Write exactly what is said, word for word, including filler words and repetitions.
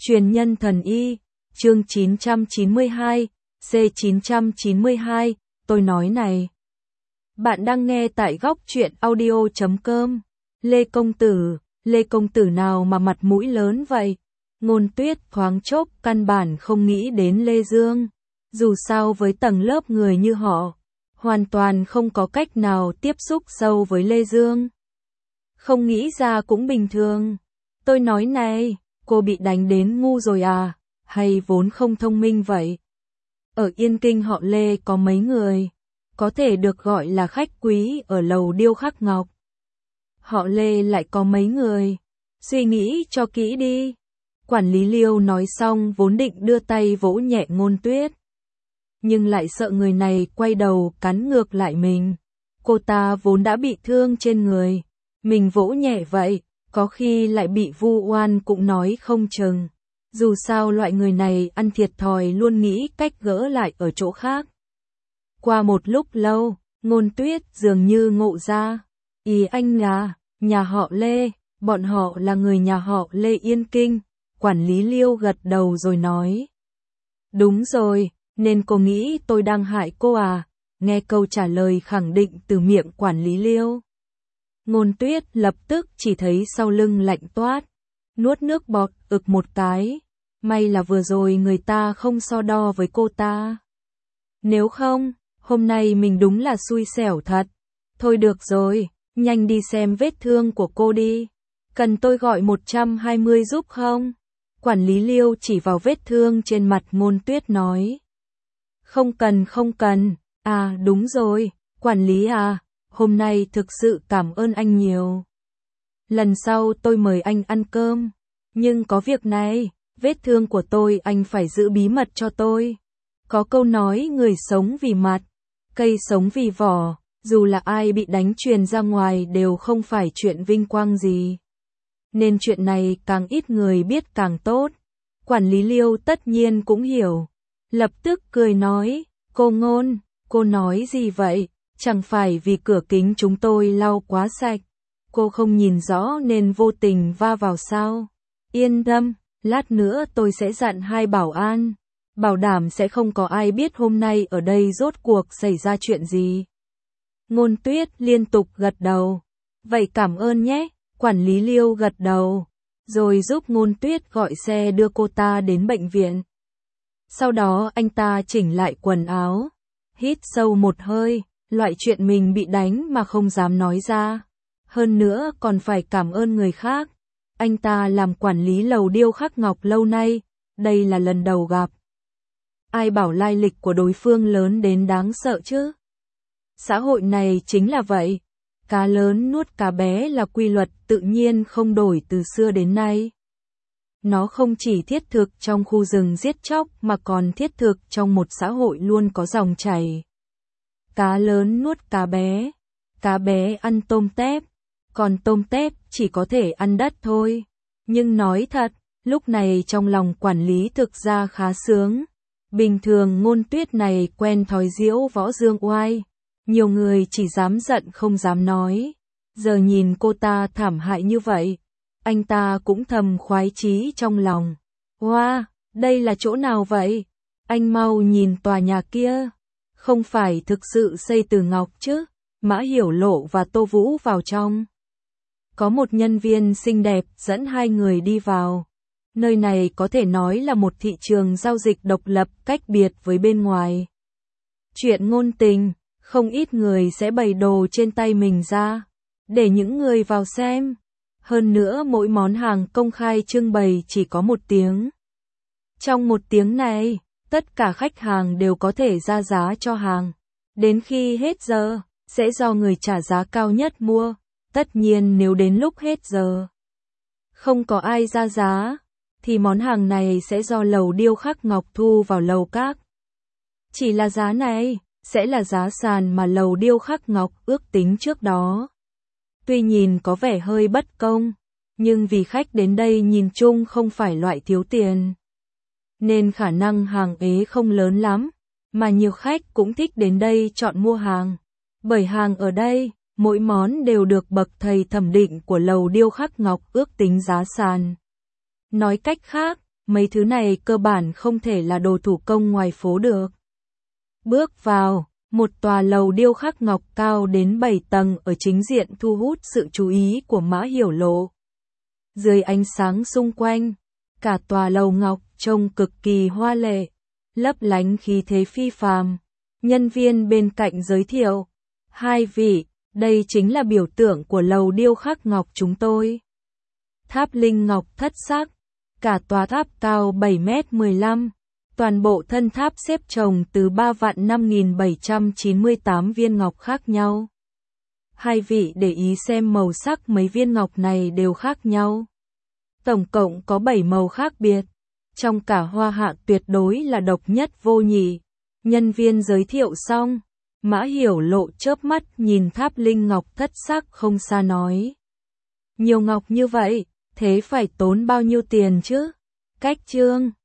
Truyền nhân thần y, chương chín trăm chín mươi hai, C chín trăm chín mươi hai, tôi nói này. Bạn đang nghe tại góc truyện audio chấm com. Lê Công Tử, Lê Công Tử nào mà mặt mũi lớn vậy? Ngôn Tuyết thoáng chốc căn bản không nghĩ đến Lê Dương. Dù sao với tầng lớp người như họ, hoàn toàn không có cách nào tiếp xúc sâu với Lê Dương. Không nghĩ ra cũng bình thường. Tôi nói này, cô bị đánh đến ngu rồi à, hay vốn không thông minh vậy? Ở Yên Kinh họ Lê có mấy người, có thể được gọi là khách quý ở lầu điêu khắc ngọc. Họ Lê lại có mấy người, suy nghĩ cho kỹ đi. Quản lý Liêu nói xong vốn định đưa tay vỗ nhẹ Ngôn Tuyết, nhưng lại sợ người này quay đầu cắn ngược lại mình. Cô ta vốn đã bị thương trên người, mình vỗ nhẹ vậy, có khi lại bị vu oan cũng nói không chừng. Dù sao loại người này ăn thiệt thòi luôn nghĩ cách gỡ lại ở chỗ khác. Qua một lúc lâu, Ngôn Tuyết dường như ngộ ra. Ý anh là, nhà họ Lê, bọn họ là người nhà họ Lê Yên Kinh. Quản lý Liêu gật đầu rồi nói. Đúng rồi, nên cô nghĩ tôi đang hại cô à? Nghe câu trả lời khẳng định từ miệng quản lý Liêu, Ngôn Tuyết lập tức chỉ thấy sau lưng lạnh toát, nuốt nước bọt, ực một cái. May là vừa rồi người ta không so đo với cô ta. Nếu không, hôm nay mình đúng là xui xẻo thật. Thôi được rồi, nhanh đi xem vết thương của cô đi. Cần tôi gọi một trăm hai mươi giúp không? Quản lý Liêu chỉ vào vết thương trên mặt Ngôn Tuyết nói. Không cần không cần, à đúng rồi, quản lý à, hôm nay thực sự cảm ơn anh nhiều. Lần sau tôi mời anh ăn cơm, nhưng có việc này, vết thương của tôi anh phải giữ bí mật cho tôi. Có câu nói người sống vì mặt, cây sống vì vỏ, dù là ai bị đánh truyền ra ngoài đều không phải chuyện vinh quang gì. Nên chuyện này càng ít người biết càng tốt. Quản lý Liêu tất nhiên cũng hiểu, lập tức cười nói, cô Ngôn, cô nói gì vậy? Chẳng phải vì cửa kính chúng tôi lau quá sạch, cô không nhìn rõ nên vô tình va vào sao? Yên tâm, lát nữa tôi sẽ dặn hai bảo an, bảo đảm sẽ không có ai biết hôm nay ở đây rốt cuộc xảy ra chuyện gì. Ngôn Tuyết liên tục gật đầu. Vậy cảm ơn nhé. Quản lý Liêu gật đầu, rồi giúp Ngôn Tuyết gọi xe đưa cô ta đến bệnh viện. Sau đó anh ta chỉnh lại quần áo, hít sâu một hơi, loại chuyện mình bị đánh mà không dám nói ra. Hơn nữa còn phải cảm ơn người khác. Anh ta làm quản lý lầu điêu khắc ngọc lâu nay, đây là lần đầu gặp. Ai bảo lai lịch của đối phương lớn đến đáng sợ chứ? Xã hội này chính là vậy. Cá lớn nuốt cá bé là quy luật tự nhiên không đổi từ xưa đến nay. Nó không chỉ thiết thực trong khu rừng giết chóc mà còn thiết thực trong một xã hội luôn có dòng chảy. Cá lớn nuốt cá bé, cá bé ăn tôm tép, còn tôm tép chỉ có thể ăn đất thôi. Nhưng nói thật, lúc này trong lòng quản lý thực ra khá sướng. Bình thường Ngôn Tuyết này quen thói diễu võ dương oai. Nhiều người chỉ dám giận không dám nói. Giờ nhìn cô ta thảm hại như vậy, anh ta cũng thầm khoái chí trong lòng. Wow, đây là chỗ nào vậy? Anh mau nhìn tòa nhà kia. Không phải thực sự xây từ ngọc chứ? Mã Hiểu Lộ và Tô Vũ vào trong. Có một nhân viên xinh đẹp dẫn hai người đi vào. Nơi này có thể nói là một thị trường giao dịch độc lập cách biệt với bên ngoài. Chuyện ngôn tình, không ít người sẽ bày đồ trên tay mình ra, để những người vào xem. Hơn nữa mỗi món hàng công khai trưng bày chỉ có một tiếng. Trong một tiếng này, tất cả khách hàng đều có thể ra giá cho hàng. Đến khi hết giờ, sẽ do người trả giá cao nhất mua. Tất nhiên nếu đến lúc hết giờ, không có ai ra giá, thì món hàng này sẽ do lầu điêu khắc ngọc thu vào lầu các. Chỉ là giá này sẽ là giá sàn mà lầu điêu khắc ngọc ước tính trước đó. Tuy nhìn có vẻ hơi bất công, nhưng vì khách đến đây nhìn chung không phải loại thiếu tiền, nên khả năng hàng ế không lớn lắm, mà nhiều khách cũng thích đến đây chọn mua hàng. Bởi hàng ở đây, mỗi món đều được bậc thầy thẩm định của lầu điêu khắc ngọc ước tính giá sàn. Nói cách khác, mấy thứ này cơ bản không thể là đồ thủ công ngoài phố được. Bước vào, một tòa lầu điêu khắc ngọc cao đến bảy tầng ở chính diện thu hút sự chú ý của Mã Hiểu Lộ. Dưới ánh sáng xung quanh, cả tòa lầu ngọc trông cực kỳ hoa lệ, lấp lánh khí thế phi phàm. Nhân viên bên cạnh giới thiệu, hai vị, đây chính là biểu tượng của lầu điêu khắc ngọc chúng tôi. Tháp linh ngọc thất sắc, cả tòa tháp cao bảy mét mười lăm, toàn bộ thân tháp xếp chồng từ ba vạn năm nghìn bảy trăm chín mươi tám viên ngọc khác nhau. Hai vị để ý xem màu sắc mấy viên ngọc này đều khác nhau. Tổng cộng có bảy màu khác biệt, trong cả Hoa Hạ tuyệt đối là độc nhất vô nhị. Nhân viên giới thiệu xong, Mã Hiểu Lộ chớp mắt nhìn tháp linh ngọc thất sắc không xa nói. Nhiều ngọc như vậy, thế phải tốn bao nhiêu tiền chứ? Cách chương